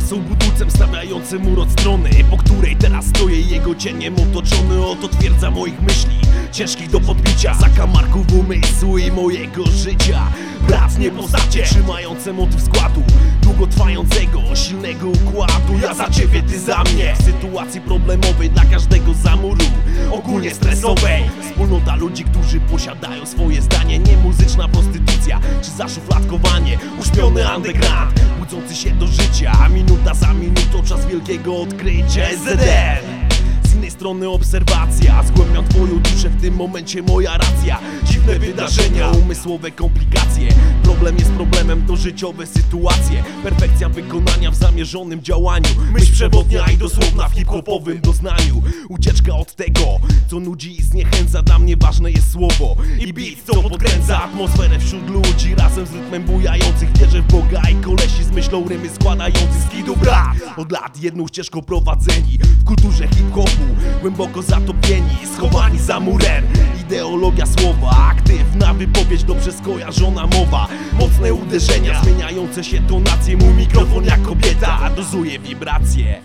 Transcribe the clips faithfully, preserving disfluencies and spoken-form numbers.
są budulcem stawiającym mur od strony, po której teraz stoję, jego cieniem otoczony. Oto twierdza moich myśli, ciężkich do podbicia, zakamarków umysłu i mojego życia. Brat nie postacie, trzymające motyw składu długotrwającego, silnego układu. Ja za ciebie, ty za mnie. W sytuacji problemowej dla każdego za muru, ogólnie stresowej. Wspólnota ludzi, którzy posiadają swoje zdanie. Nie muzyczna prostytucja, czy zaszufladkowanie. Uśpiony underground, budzący się do życia. Minuta za minutą, czas wielkiego odkrycia. S Z N. Z innej strony obserwacja, zgłębiam twoją duszę, w tym momencie moja racja. Dziwne wydarzenia, umysłowe komplikacje. Problem jest problemem, to życiowe sytuacje. Perfekcja wykonania w zamierzonym działaniu. Myśl przewodnia i dosłowna w hip-hopowym doznaniu. Ucieczka od tego, co nudzi i zniechęca. Dla mnie ważne jest słowo i beat, co podkręca atmosferę wśród ludzi. Razem z rytmem bujających wierzę w Boga i kolesi z myślą rymy składający skidu brat. Od lat jedną ścieżką prowadzeni w kulturze hip-hopu, głęboko zatopieni, schowani za murem. Ideologia słowa, aktywna wypowiedź, dobrze skojarzona mowa. Mocne uderzenia, zmieniające się tonacje. Mój mikrofon jak kobieta dozuje wibracje.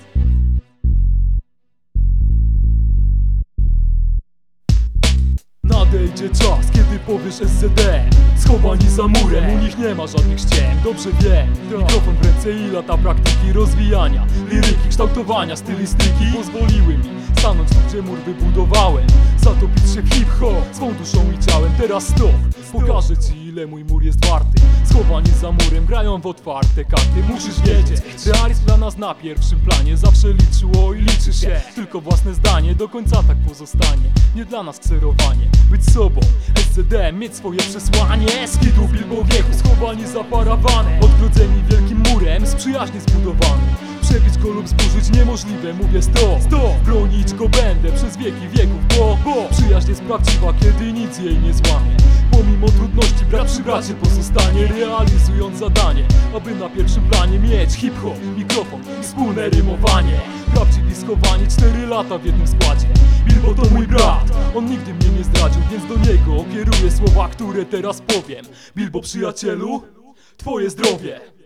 Nadejdzie czas, kiedy powiesz S Z N. Schowani za murem, u nich nie ma żadnych ściem. Dobrze wiem, mikrofon w ręce i lata praktyki rozwijania liryki, kształtowania stylistyki pozwoliły mi stanąć tu, gdzie mur wybudowałem. Zatopić się w hip-hop swą duszą i ciałem. Teraz stop, pokażę ci, ile mój mur jest warty. Schowani za murem, grają w otwarte karty. Musisz wiedzieć, realizm dla nas na pierwszym planie. Zawsze liczyło i liczy się tylko własne zdanie. Do końca tak pozostanie, nie dla nas kserowanie. Być sobą, S Z N, mieć swoje przesłanie. Skidu bilbo wieku, schowani za parawanem. Odgrodzeni wielkim murem, z przyjaźni zbudowany. Przebić go lub zburzyć niemożliwe, mówię stop, stop. Bronić go będę przez wieki wieków, bo, bo przyjaźń jest prawdziwa, kiedy nic jej nie złamie. Pomimo trudności brat przy bracie pozostanie, realizując zadanie, aby na pierwszym planie mieć hip-hop, mikrofon i wspólne rymowanie. Prawdziwi schowani, cztery lata w jednym składzie. Bilbo to mój brat, on nigdy mnie nie zdradził, więc do niego kieruję słowa, które teraz powiem. Bilbo przyjacielu, twoje zdrowie.